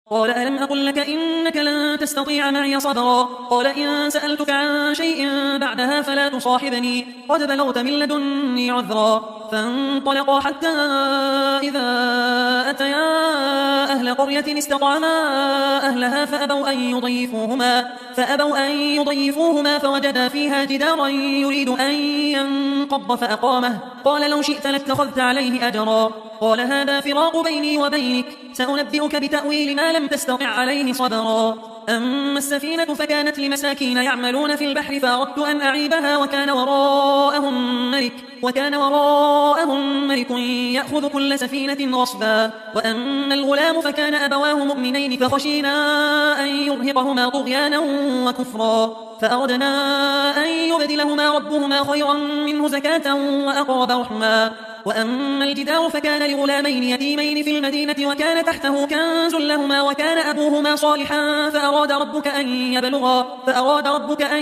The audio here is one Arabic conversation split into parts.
قال ألم أقل لك إنك لن تستطيع معي صبرا قال إن سألتك عن شيء بعدها فلا تصاحبني قد بلغت من لدني عذرا فانطلقا حتى إذا أتيا أهل قرية استطعما أهلها فأبوا أن يضيفوهما فوجدا فيها جدارا يريد أن ينقض فأقامه قال لو شئت لاتخذت عليه أجرا قال هذا فراق بيني وبينك سأنبئك بتأويل ما لم تستطع عليه صبرا أما السفينة فكانت لمساكين يعملون في البحر فأردت أن أعيبها وكان وراءهم ملك يأخذ كل سفينة غصبا وأما الغلام فكان أبواه مؤمنين فخشينا أن يرهقهما طغيانا وكفرا فأردنا أن يبدلهما ربهما خيرا منه زكاة وأقرب رحما وأما الجدار فكان لغلامين يتيمين في المدينة وكان تحته كنز لهما وكان أبوهما صالحا فأراد ربك أن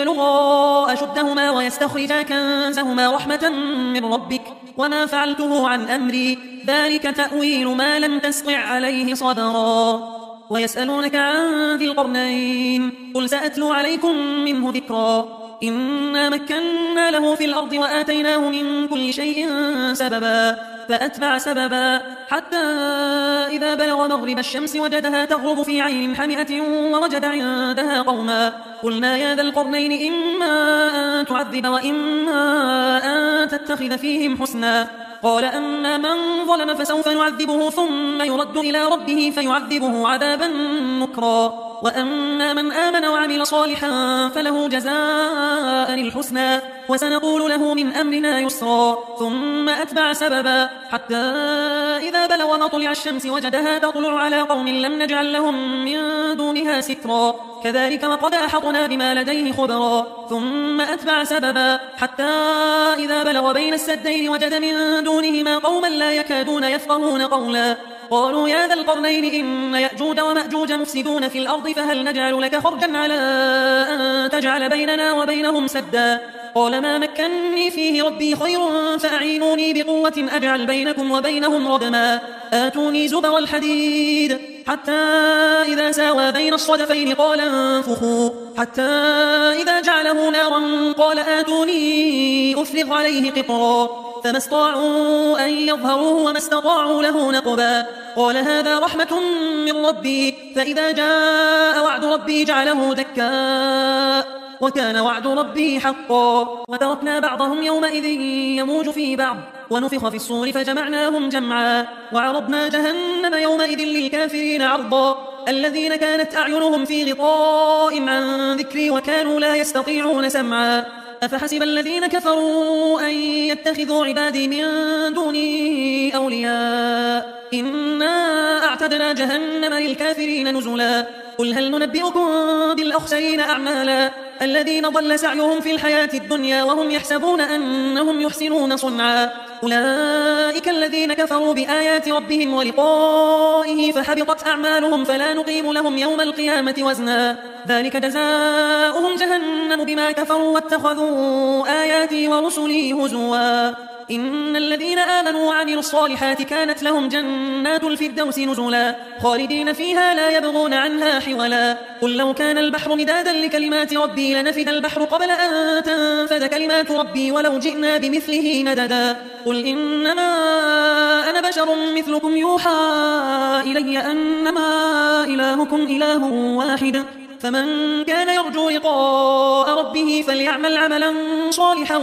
يبلغا أشدهما ويستخرجا كنزهما رحمة من ربك وما فعلته عن أمري ذلك تأويل ما لم تستطع عليه صبرا ويسألونك عن ذي القرنين قل سأتلو عليكم منه ذكرا إنا مكنا له في الأرض وآتيناه من كل شيء سببا فأتبع سببا حتى إذا بلغ مغرب الشمس وجدها تغرب في عين حمئة ووجد عندها قوما قلنا يا ذا القرنين إما أن تعذب وإما أن تتخذ فيهم حسنا قال أما من ظلم فسوف نعذبه ثم يرد إلى ربه فيعذبه عذابا نكرا وأما من آمن وعمل صالحا فله جزاء الحسنى وسنقول له من أمرنا يسرا ثم أتبع سببا حتى إذا بلغ مطلع الشمس وجدها تطلع على قوم لم نجعل لهم من دونها سترا كذلك وقد أحطنا بما لديه خبرا ثم أتبع سببا حتى إذا بلغ بين السدين وجد من دونهما قوما لا يكادون يفقهون قولا قالوا يا ذا القرنين إن يأجوج ومأجوج مفسدون في الأرض فهل نجعل لك خرجا على أن تجعل بيننا وبينهم سدا قال ما مكنني فيه ربي خير فأعينوني بقوة أجعل بينكم وبينهم ردما آتوني زبر الحديد حتى إذا ساوى بين الصدفين قال انفخوا حتى إذا جعله نارا قال آتوني أفرغ عليه قطرا فما استطاعوا أن يظهروه وما استطاعوا له نقبا قال هذا رحمة من ربي فإذا جاء وعد ربي جعله دكا وكان وعد ربي حقا وتركنا بعضهم يومئذ يموج في بعض ونفخ في الصور فجمعناهم جمعا وعرضنا جهنم يومئذ للكافرين عرضا الذين كانت أعينهم في غطاء عن ذكري وكانوا لا يستطيعون سمعا أفحسب الذين كفروا أن يتخذوا عبادي من دوني أولياء إنا أعتدنا جهنم للكافرين نزلا قل هل ننبئكم بالأخسرين أعمالا الذين ضل سعيهم في الحياة الدنيا وهم يحسبون أنهم يحسنون صنعا أولئك الذين كفروا بآيات ربهم ولقائه فحبطت أعمالهم فلا نقيم لهم يوم القيامة وزنا ذلك جزاؤهم جهنم بما كفروا واتخذوا آياتي ورسلي هزوا إن الذين آمنوا وعملوا الصالحات كانت لهم جنات الفردوس نزلا خالدين فيها لا يبغون عنها حولا قل لو كان البحر مدادا لكلمات ربي لنفد البحر قبل أن تنفد كلمات ربي ولو جئنا بمثله مددا قل إنما أنا بشر مثلكم يوحى إلي أنما إلهكم إله واحد فمن كان يرجو لقاء ربه فليعمل عملا صالحا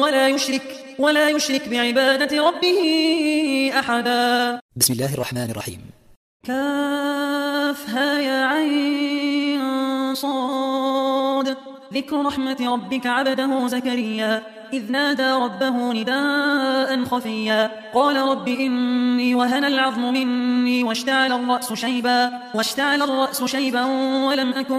ولا يشرك بعبادة ربه أحدا. بسم الله الرحمن الرحيم. كافها يا عين صاد ذكر رحمة ربك عبده زكريا إذ نادى ربه نداء خفيا قال رب إني وهن العظم مني واشتعل الرأس شيبا ولم أكن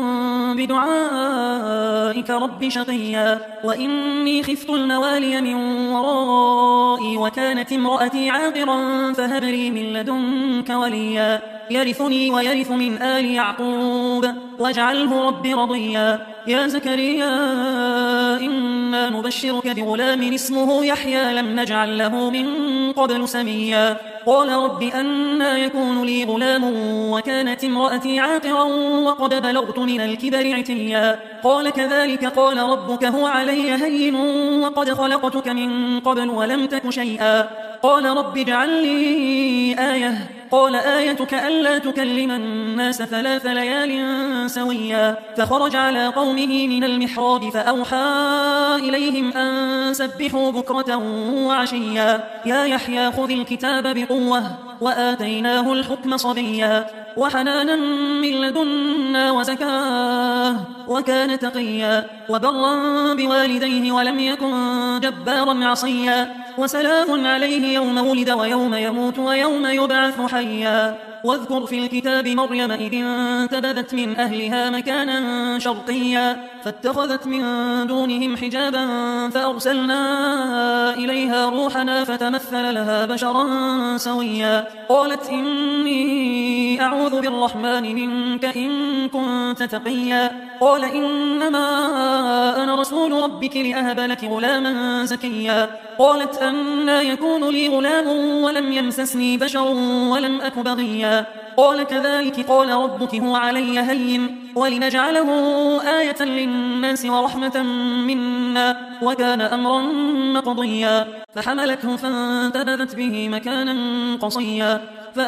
بدعائك رب شقيا وإني خفت الموالي من ورائي وكانت امرأتي عاقرا فهب لي من لدنك وليا يرثني ويرث من آل يعقوب واجعله رب رضيا يا زكريا إنا نبشرك بغلام اسمه يحيى لم نجعل له من قبل سميا قال رب أنى يكون لي غلام وكانت امرأتي عاقرا وقد بلغت من الكبر عتيا قال كذلك قال ربك هو علي هين وقد خلقتك من قبل ولم تك شيئا قال رب اجعل لي آية قال آيتك ألا تكلم الناس 3 ليال سويا فخرج على قومه من المحراب فأوحى إليهم أن سبحوا بكرة وعشيا يا يحيى خذ الكتاب بقوة وآتيناه الحكم صبيا وحنانا من لدنا وزكاه وكان تقيا وبرا بوالديه ولم يكن جبارا عصيا وسلام عليه يوم ولد ويوم يموت ويوم يبعث حيا واذكر في الكتاب مريم إذ انتبذت من أهلها مكانا شرقيا فاتخذت من دونهم حجابا فأرسلنا إليها روحنا فتمثل لها بشرا سويا قالت إني أعوذ بالرحمن منك إن كنت تقيا قال إنما أنا رسول ربك لأهب لك غلاما زكيا قالت أنى يكون لي غلام ولم يمسسني بشر ولم أك بغيا قال كذلك قال ربك هو علي هين ولنجعله آية للناس ورحمة منا وكان أمرا مقضيا فحملته فانتبذت به مكانا قصيا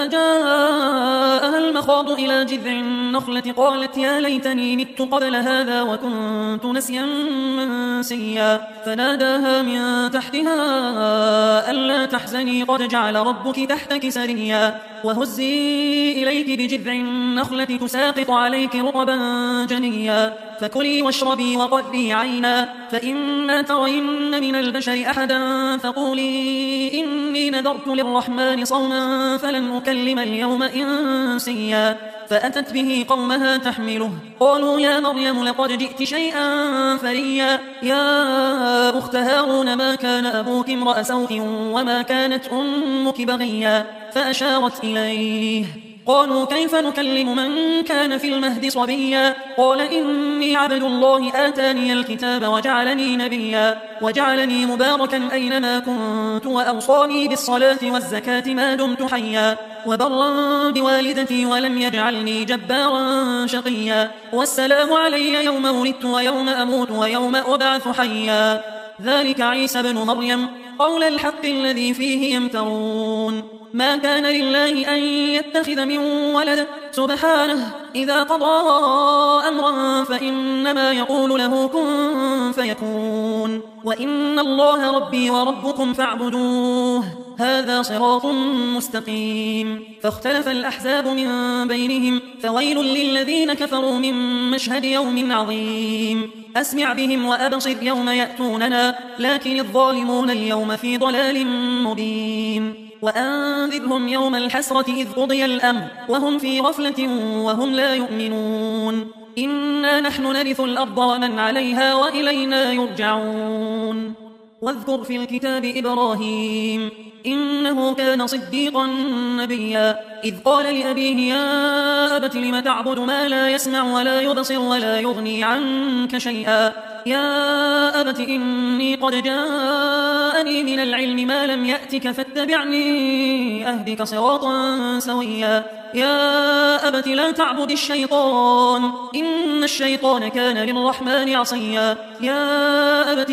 فأجاءها المخاض إلى جذع النخلة قالت يا ليتني مت قبل هذا وكنت نسيا منسيا فناداها من تحتها ألا تحزني قد جعل ربك تحتك سريا وهزي إليك بجذع النخلة تساقط عليك رطبا جنيا فكلي واشربي وقري عينا فإما ترين من البشر أحدا فقولي إني نذرت للرحمن صوما فلن أكلم اليوم إنسيا فأتت به قومها تحمله قالوا يا مريم لقد جئت شيئا فريا يا أخت هارون ما كان أبوك امرأ سوء وما كانت أمك بغيا فأشارت إليه قالوا كيف نكلم من كان في المهد صبيا قال إني عبد الله آتاني الكتاب وجعلني نبيا وجعلني مباركا أينما كنت وأوصاني بالصلاة والزكاة ما دمت حيا وبرا بوالدتي ولم يجعلني جبارا شقيا والسلام علي يوم ولدت ويوم أموت ويوم أبعث حيا ذلك عيسى بن مريم قول الحق الذي فيه يمترون ما كان لله أن يتخذ من ولد سبحانه إذا قضى أمرا فإنما يقول له كن فيكون وإن الله ربي وربكم فاعبدوه هذا صراط مستقيم فاختلف الأحزاب من بينهم فويل للذين كفروا من مشهد يوم عظيم أسمع بهم وأبصر يوم يأتوننا لكن الظالمون اليوم في ضلال مبين وأنذرهم يوم الحسرة إذ قضي الأمر وهم في غفلة وهم لا يؤمنون إنا نحن نرث الأرض ومن عليها وإلينا يرجعون واذكر في الكتاب إبراهيم إنه كان صديقا نبيا إذ قال لأبيه يا أبت لم تعبد ما لا يسمع ولا يبصر ولا يغني عنك شيئا يا أبت إني قد جاءني من العلم ما لم يأتك فاتبعني أهدك صراطا سويا يا أبت لا تعبد الشيطان إن الشيطان كان للرحمن عصيا يا أبت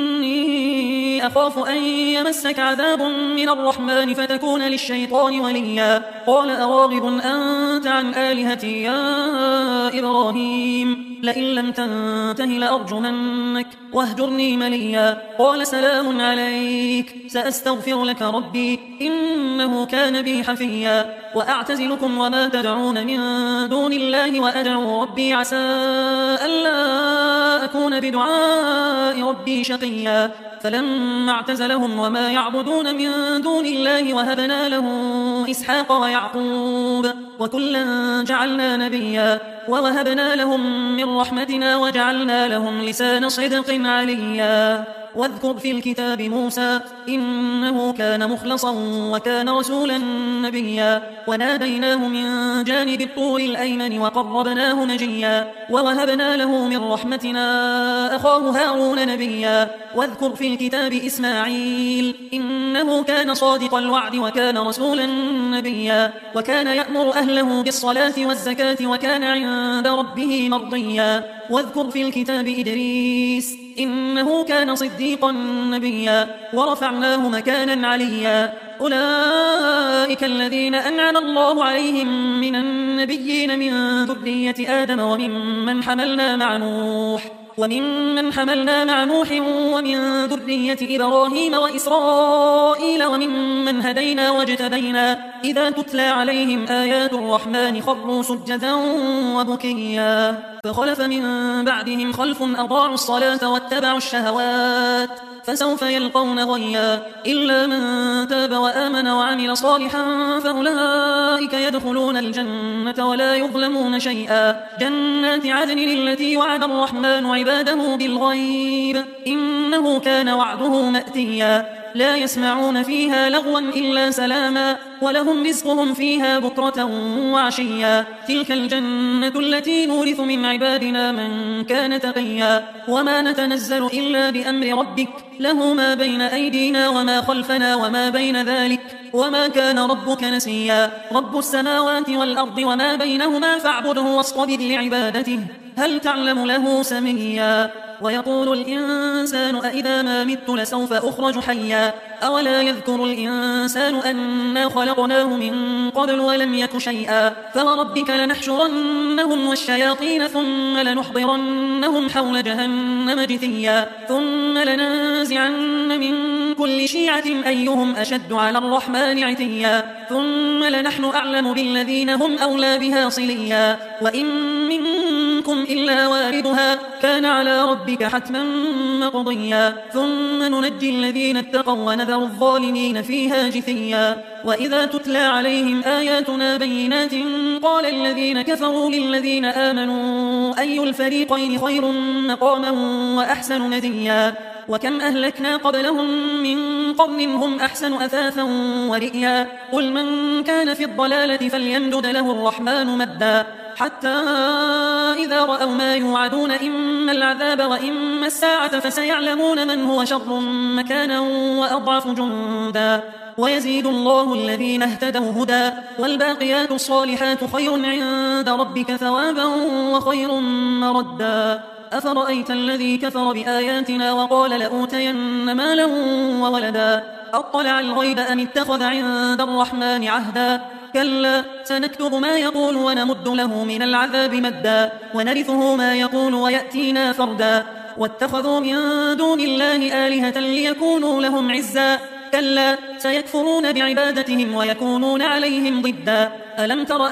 إني أخاف أن يمسك عذاب من الرحمن فتكون للشيطان وليا قال أراغب أنت عن آلهتي يا إبراهيم لئن لم تنته لأرجمنك واهجرني مليا قال سلام عليك سأستغفر لك ربي إنه كان بي حفيا وأعتزلكم وما تدعون من دون الله وأدعو ربي عسى ألا أكون بدعاء ربي شقيا فلما اعتزلهم وما يعبدون من دون الله وهبنا له إسحاق ويعقوب وكلا جعلنا نبيا ووهبنا لهم من رحمتنا وجعلنا لهم لسان صدق عليا واذكر في الكتاب موسى إنه كان مخلصا وكان رسولا نبيا وناديناه من جانب الطور الأيمن وقربناه نجيا ووهبنا له من رحمتنا أخاه هارون نبيا واذكر في الكتاب إسماعيل إنه كان صادق الوعد وكان رسولا نبيا وكان يأمر أهله بالصلاة والزكاة وكان عند ربه مرضيا واذكر في الكتاب إدريس إنه كان صديقا نبيا ورفعناه مكانا عليا أولئك الذين أنعم الله عليهم من النبيين من ذرية آدم وممن حملنا مع نوح ومن ذرية إبراهيم وإسرائيل وممن هدينا واجتبينا إذا تتلى عليهم آيات الرحمن خروا سجدا وبكيا فخلف من بعدهم خلف أضاعوا الصلاة واتبعوا الشهوات فسوف يلقون غيا إلا من تاب وآمن وعمل صالحا فأولئك يدخلون الجنة ولا يظلمون شيئا جنات عدن التي وعد الرحمن عباده بالغيب إنه كان وعده مأتيا لا يسمعون فيها لغوا إلا سلاما ولهم رزقهم فيها بكرة وعشيا تلك الجنة التي نورث من عبادنا من كان تقيا وما نتنزل إلا بأمر ربك له ما بين أيدينا وما خلفنا وما بين ذلك وما كان ربك نسيا رب السماوات والأرض وما بينهما فاعبده واصطبر لعبادته هل تعلم له سميا ويقول الإنسان أإذا ما مت لسوف أخرج حيا أولا يذكر الإنسان أنا خلقناه من قبل ولم يك شيئا فوربك لنحشرنهم والشياطين ثم لنحضرنهم حول جهنم جثيا ثم لننزعن من كل شيعة أيهم أشد على الرحمن عتيا ثم لنحن أعلم بالذين هم أولى بها صليا وإن منكم إلا واردها كان على ربك حتما مقضيا ثم ننجي الذين اتقوا ونذر الظالمين فيها جثيا وإذا تتلى عليهم آياتنا بينات قال الذين كفروا للذين آمنوا أي الفريقين خير مقاما وأحسن نديا وكم أهلكنا قبلهم من قرن هم أحسن أثاثا ورئيا قل من كان في الضلالة فليمدد له الرحمن مدا حتى إذا رأوا ما يوعدون إما العذاب وإما الساعة فسيعلمون من هو شر مكانا وأضعف جندا ويزيد الله الذين اهتدوا هدى والباقيات الصالحات خير عند ربك ثوابا وخير مردا أفرأيت الذي كفر بآياتنا وقال لأوتين مالا وولدا أطلع الغيب أم اتخذ عند الرحمن عهدا كلا سنكتب ما يقول ونمد له من العذاب مدا ونرثه ما يقول ويأتينا فردا واتخذوا من دون الله آلهة ليكونوا لهم عزا كلا سيكفرون بعبادتهم ويكونون عليهم ضدا ألم تر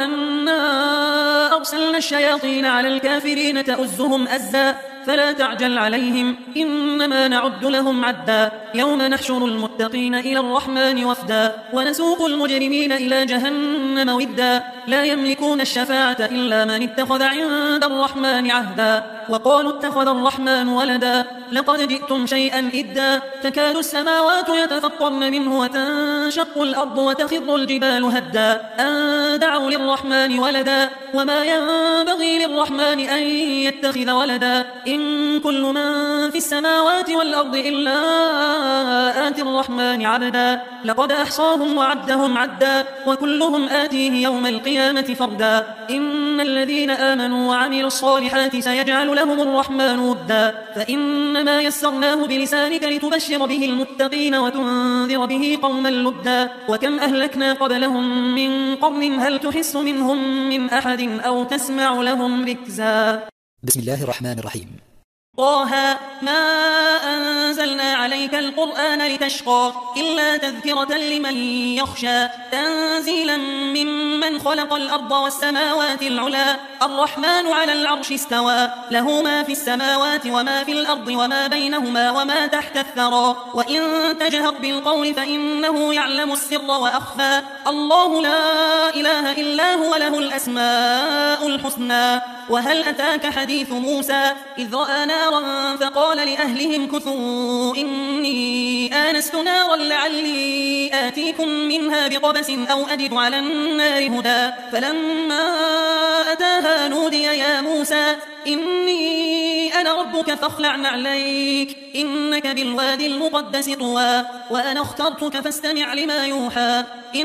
أنا أرسلنا الشياطين على الكافرين تؤزهم أزا فلا تعجل عليهم إنما نعد لهم عدا يوم نحشر المتقين إلى الرحمن وفدا ونسوق المجرمين إلى جهنم ودا لا يملكون الشفاعة إلا من اتخذ عند الرحمن عهدا وقالوا اتخذ الرحمن ولدا لقد جئتم شيئا إدا تكاد السماوات يتفطرن منه وتنشق الأرض وتخر الجبال هدا أن دعوا للرحمن ولدا وما ينبغي للرحمن أن يتخذ ولدا إن كل من في السماوات والأرض إلا آتي الرحمن عبدا لقد أحصاهم وعدهم عدا وكلهم آتيه يوم القيامة فردا إن الذين آمنوا وعملوا الصالحات سيجعل لهم الرحمن ودا فإنما يسرناه بلسانك لتبشر به المتقين وتنذر به قوما لدا وكم أهلكنا قبلهم من قرن هل تحس منهم من أحد أو تسمع لهم ركزا. بسم الله الرحمن الرحيم. طه ما أنزلنا عليك القرآن لتشقى إلا تذكرة لمن يخشى تنزيلا ممن خلق الأرض والسماوات العلا الرحمن على العرش استوى له ما في السماوات وما في الأرض وما بينهما وما تحت الثرى وإن تجهر بالقول فإنه يعلم السر وأخفى الله لا إله إلا هو له الأسماء الحسنى وهل أتاك حديث موسى إذ رأى نارا نارا فقال لأهلهم كثوا إني آنست نارا لعلي آتيكم منها بقبس أو أجد على النار هدى فلما أتاها نودي يا موسى إني أنا ربك فاخلع نعليك إنك بالوادي المقدس طوى وأنا اخترتك فاستمع لما يوحى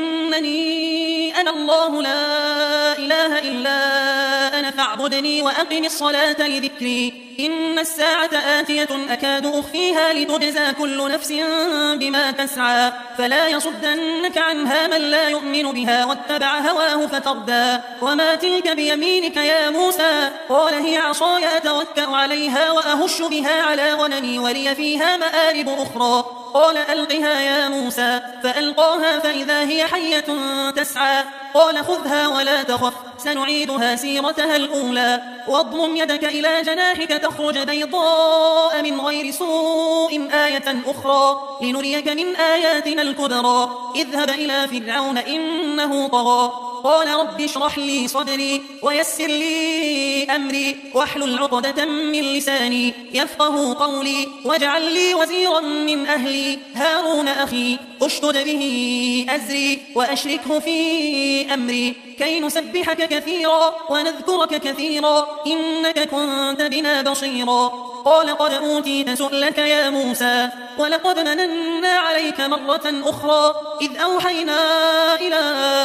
إنني أنا الله لا إله إلا أنا فاعبدني وأقم الصلاة لذكري إن الساعة آتية أكاد أخفيها لتجزى كل نفس بما تسعى فلا يصدنك عنها من لا يؤمن بها واتبع هواه فتردى وما تلك بيمينك يا موسى قال هي عصاي أتوكأ عليها وأهش بها على غنمي ولي فيها مآرب أخرى قال ألقها يا موسى فألقاها فإذا هي حية تسعى قال خذها ولا تخف سنعيدها سيرتها الأولى واضمم يدك إلى جناحك تخرج بيضاء من غير سوء آية أخرى لنريك من آياتنا الكبرى اذهب إلى فرعون إنه طغى قال رب اشرح لي صدري ويسر لي أمري واحلل عقدة من لساني يفقه قولي واجعل لي وزيرا من أهلي هارون أخي اشدد به أزري وأشركه في أمري كي نسبحك كثيرا ونذكرك كثيرا إنك كنت بنا بصيرا قال قد أوتيت سؤلك يا موسى ولقد مننا عليك مرة أخرى إذ أوحينا إلى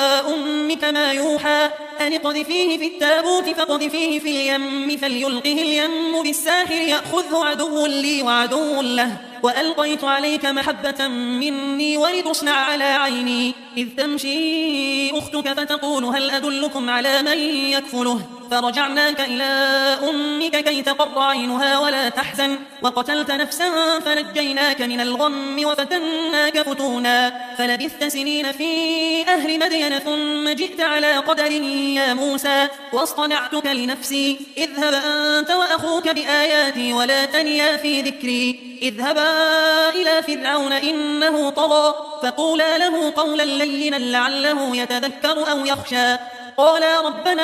أمك ما يوحى أن اقذفيه في التابوت فاقذفيه في اليم فليلقه اليم بالساحر يأخذه عدو لي وعدو له وألقيت عليك محبة مني ولتصنع على عيني إذ تمشي أختك فتقول هل أدلكم على من يكفله فرجعناك إلى أمك كي تقر عينها ولا تحزن وقتلت نفسا فنجيناك من الغم وفتناك فتونا فلبثت سنين في أهل مدين ثم جئت على قدر يا موسى واصطنعتك لنفسي اذهب أنت وأخوك بآياتي ولا تنيا في ذكري اذهبا إلى فرعون إنه طغى فقولا له قولا لينا لعله يتذكر أو يخشى قالا ربنا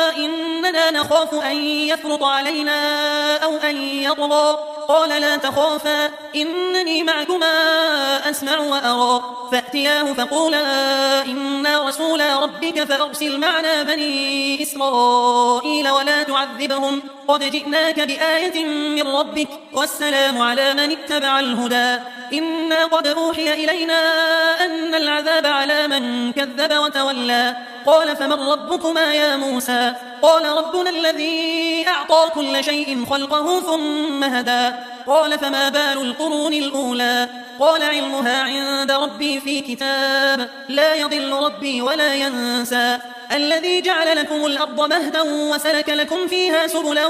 إننا نخاف أن يفرط علينا أو أن يطغى قال لا تخافا إنني معكما أسمع وأرى فأتياه فقولا إنا رسولا ربك فأرسل معنا بني إسرائيل ولا تعذبهم قد جئناك بآية من ربك والسلام على من اتبع الهدى إنا قد أوحي إلينا أن العذاب على من كذب وتولى قال فمن ربكما يا موسى قال ربنا الذي أعطى كل شيء خلقه ثم هدى قال فما بال القرون الأولى قال علمها عند ربي في كتاب لا يضل ربي ولا ينسى الذي جعل لكم الأرض مهدا وسلك لكم فيها سبلا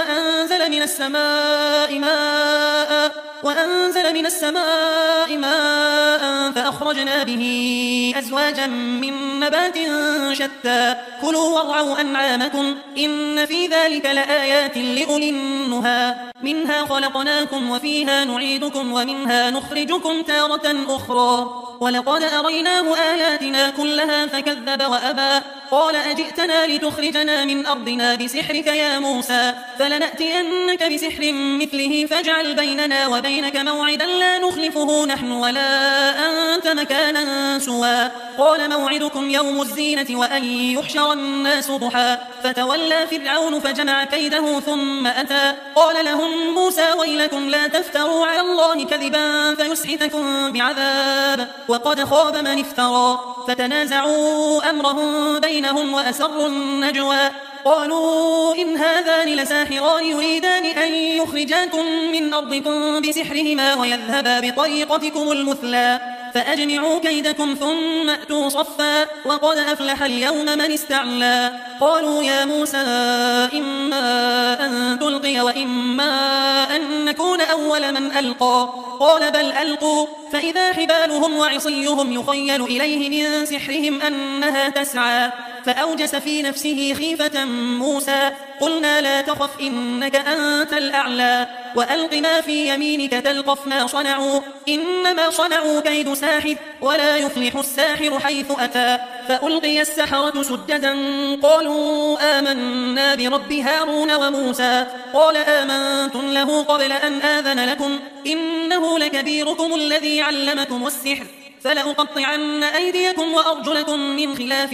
وأنزل من السماء ماء فأخرجنا به أزواجا من نبات شتى كلوا وارعوا أنعامكم إن في ذلك لآيات لأولي النهى منها خلقناكم وفيها نعيدكم ومنها نخرجكم تارة أخرى ولقد أريناه آياتنا كلها فكذب وأبى قال أجئتنا لتخرجنا من أرضنا بسحرك يا موسى فلنأتينك بسحر مثله فاجعل بيننا وبينك موعدا لا نخلفه نحن ولا أنت مكانا سوى قال موعدكم يوم الزينة وأن يحشر الناس ضحى فتولى فرعون فجمع كيده ثم أتى قال لهم موسى ويلكم لا تفتروا على الله كذبا فيسحتكم بعذاب وقد خاب من افترى فتنازعوا أمرهم بينهم وأسروا النجوى قالوا إن هذان لساحران يريدان أن يخرجاكم من أرضكم بسحرهما ويذهبا بطريقتكم المثلى فأجمعوا كيدكم ثم أتوا صفا وقد أفلح اليوم من استعلى قالوا يا موسى إما أن تلقي وإما أن نكون أول من ألقى قال بل ألقوا فإذا حبالهم وعصيهم يخيل إليه من سحرهم أنها تسعى فأوجس في نفسه خيفة موسى قلنا لا تخف إنك أنت الأعلى وألق ما في يمينك تلقف ما صنعوا إنما صنعوا كيد ساحر ولا يفلح الساحر حيث أتى فألقي السحرة سجدا قالوا آمنا برب هارون وموسى قال آمنتم له قبل أن آذن لكم إنه لكبيركم الذي علمكم السحر فلأقطعن أيديكم وأرجلكم من خلاف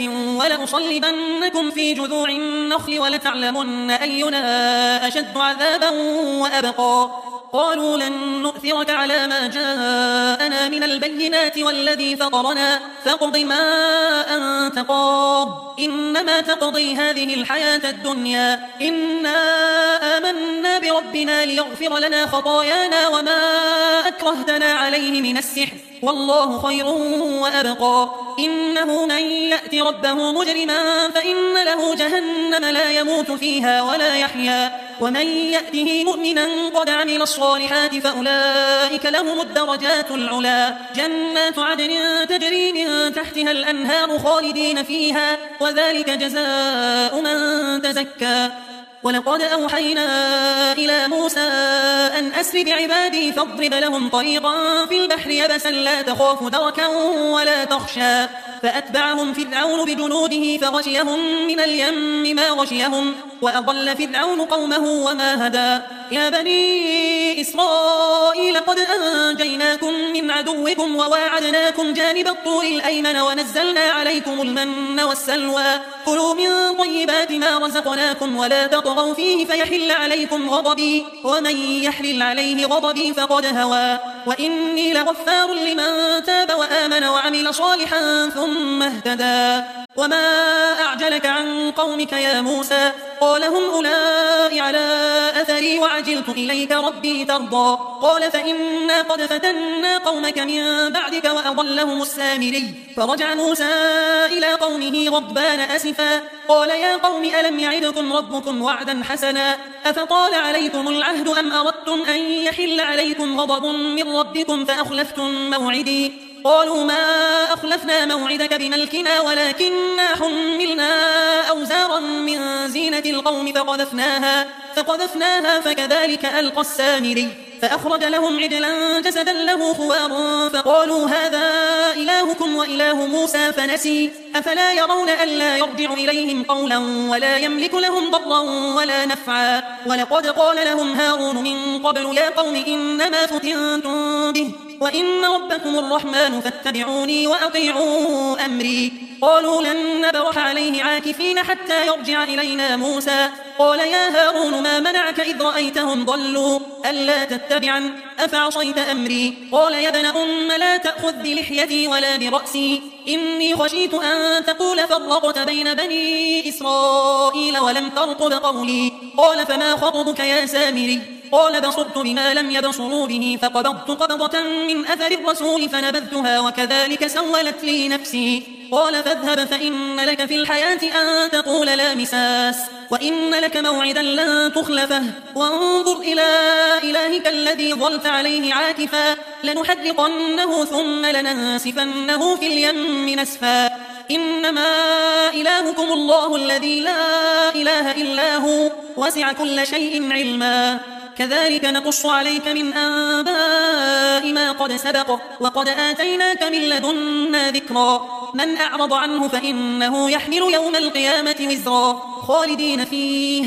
ولأصلبنكم في جذوع النخل ولتعلمن أينا أشد عذابا وأبقى قالوا لن نؤثرك على ما جاءنا من البينات والذي فطرنا فاقض ما أنت قاض إنما تقضي هذه الحياة الدنيا إنا آمنا بربنا ليغفر لنا خطايانا وما أكرهتنا عليه من السحر والله خير وأبقى إنه من يأتي ربه مجرما فإن له جهنم لا يموت فيها ولا يحيا ومن يأته مؤمنا قد عمل الصالحات فأولئك لهم الدرجات العلا جنات عدن تجري من تحتها الأنهار خالدين فيها وذلك جزاء من تزكى ولقد أوحينا إلى موسى أن أسر بعبادي فاضرب لهم طريقا في البحر يبسا لا تخاف دركا ولا تخشى فأتبعهم فرعون بجنوده فغشيهم من اليم ما غشيهم وأضل فرعون قومه وما هدى يا بني إسرائيل قد أنجيناكم من عدوكم وواعدناكم جانب الطور الأيمن ونزلنا عليكم المن والسلوى كلوا من طيبات ما رزقناكم ولا تطغوا فيه فيحل عليكم غضبي ومن يحلل عليه غضبي فقد هوى وإني لغفار لمن تاب وآمن وعمل صالحا ثم اهتدى وما أعجلك عن قومك يا موسى قال هم أولئك على أثري وعجلت إليك ربي ترضى قال فإنا قد فتنا قومك من بعدك وأضلهم السامري فرجع موسى إلى قومه غضبان أسفا قال يا قوم ألم يعدكم ربكم وعدا حسنا أفطال عليكم العهد أم أردتم أن يحل عليكم غضب من ربكم فأخلفتم موعدي قالوا ما أخلفنا موعدك بملكنا ولكننا حملنا أوزارا من زينة القوم فقذفناها فكذلك ألقى السامري فأخرج لهم عجلا جسدا له خوار فقالوا هذا إلهكم وإله موسى فنسي أفلا يرون ألا يرجع إليهم قولا ولا يملك لهم ضرا ولا نفعا ولقد قال لهم هارون من قبل يا قوم إنما فتنتم به وإن ربكم الرحمن فاتبعوني وأطيعوا أمري قالوا لن نبرح عليه عاكفين حتى يرجع إلينا موسى قال يا هارون ما منعك إذ رأيتهم ضلوا ألا تتبعن أفعصيت أمري قال يا ابن أم لا تأخذ بلحيتي ولا برأسي إني خشيت أن تقول فرقت بين بني إسرائيل ولم ترقب قولي قال فما خطبك يا سامري قال بصرت بما لم يبصروا به فقبضت قبضة من أثر الرسول فنبذتها وكذلك سولت لي نفسي قال فاذهب فإن لك في الحياة أن تقول لا مساس وإن لك موعدا لن تخلفه وانظر إلى إلهك الذي ظلت عليه عاكفا لنحرقنه ثم لننسفنه في اليم نسفا إنما إلهكم الله الذي لا إله إلا هو وسع كل شيء علما كذلك نقص عليك من أنباء ما قد سبق وقد آتيناك من لدنا ذكرا من أعرض عنه فإنه يحمل يوم القيامة وزرا خالدين فيه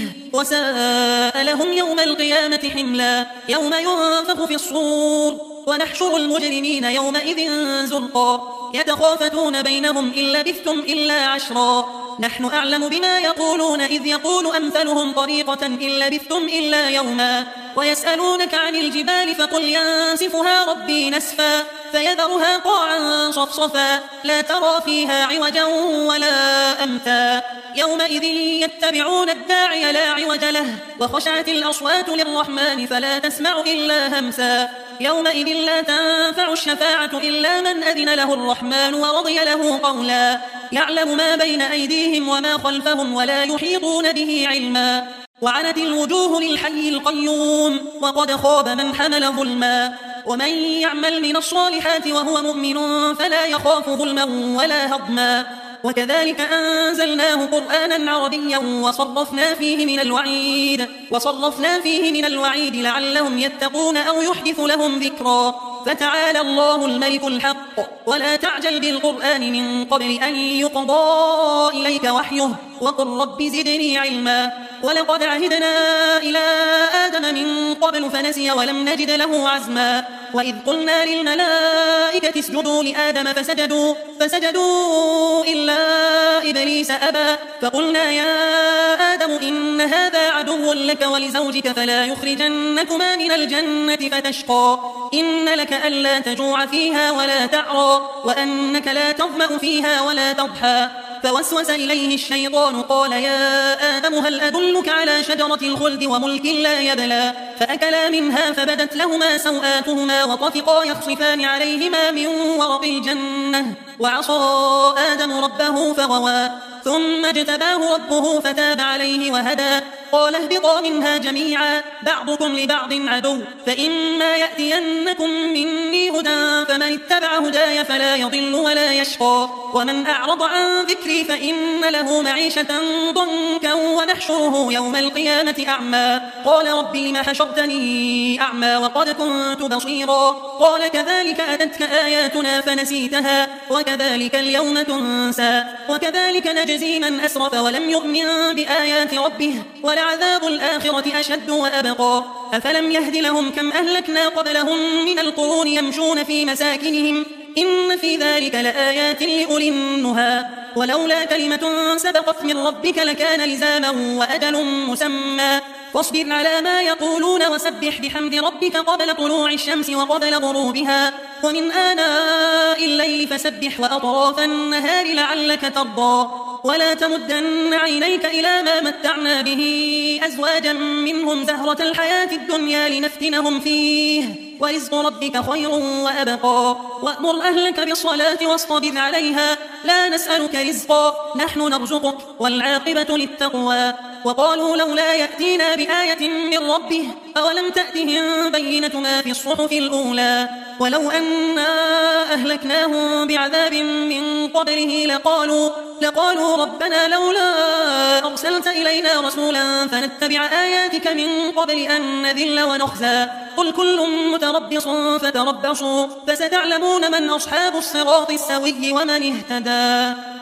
وساء لهم يوم القيامة حملا يوم ينفخ في الصور ونحشر المجرمين يومئذ زرقا يتخافتون بينهم إن لبثتم إلا عشرا نحن أعلم بما يقولون إذ يقول أمثلهم طريقة إن لبثتم إلا يوما ويسألونك عن الجبال فقل ينسفها ربي نسفا فيذرها قاعا صفصفا لا ترى فيها عوجا ولا أمتا يومئذ يتبعون الداعي لا عوج له وخشعت الأصوات للرحمن فلا تسمع إلا همسا يومئذ لا تنفع الشفاعة إلا من أذن له الرحمن ورضي له قولا يعلم ما بين أيديهم وما خلفهم ولا يحيطون به علما وعنت الوجوه للحي القيوم وقد خاب من حمل ظلما ومن يعمل من الصالحات وهو مؤمن فلا يخاف ظلما ولا هضما وكذلك أنزلناه قرآنا عربيا وصرفنا فيه من الوعيد لعلهم يتقون أو يحدث لهم ذكرا فتعالى الله الملك الحق ولا تعجل بالقرآن من قبل أن يقضى إليك وحيه وقل رب زدني علما. ولقد عهدنا إلى آدم من قبل فنسي ولم نجد له عزما. وإذ قلنا للملائكة اسجدوا لآدم فسجدوا إلا إبليس أبى. فقلنا يا آدم إن هذا عدو لك ولزوجك فلا يخرجنكما من الجنة فتشقى. إن لك ألا تجوع فيها ولا تعرى وأنك لا تظمأ فيها ولا تضحى. فوسوس إليه الشيطان قال يا آدم هل أدلك على شجرة الخلد وملك لا يبلى. فأكلا منها فبدت لهما سوآتهما وطفقا يخصفان عليهما من ورق الجنة. وعصى آدم ربه فغوى ثم اجتباه ربه فتاب عليه وهدى. قال اهبطا منها جميعا بعضكم لبعض عدو فإما يأتينكم مني هدى فمن اتبع هداي فلا يضل ولا يشقى. ومن أعرض عن ذكري فإن له معيشة ضنكا ونحشره يوم القيامة أعمى. قال رب لم حشرتني أعمى وقد كنت بصيرا. قال كذلك أتتك آياتنا فنسيتها وكذلك اليوم تنسى. وكذلك نجزي من أسرف ولم يؤمن بآيات ربه ولعذاب الآخرة أشد وأبقى. أفلم يهد لهم كم أهلكنا قبلهم من القرون يمشون في مساكنهم إن في ذلك لآيات لأولي النهى. ولولا كلمة سبقت من ربك لكان لزاما وأجل مسمى. فاصبر على ما يقولون وسبح بحمد ربك قبل طلوع الشمس وقبل غروبها ومن آناء الليل فسبح وأطراف النهار لعلك ترضى. ولا تمدن عينيك إلى ما متعنا به أزواجا منهم زهرة الحياة الدنيا لنفتنهم فيه ورزق ربك خير وأبقى. وأمر أهلك بالصلاة واصطبر عليها لا نسألك رزقا نحن نرزقك والعاقبة للتقوى. وقالوا لولا يأتينا بآية من ربه أولم تأتهم بينة ما في الصحف الأولى. ولو أنا أهلكناهم بعذاب من قبله لقالوا ربنا لولا أرسلت إلينا رسولا فنتبع آياتك من قبل أن نذل ونخزى. قل كل متربص فتربصوا فستعلمون من أصحاب الصراط السوي ومن اهتدى.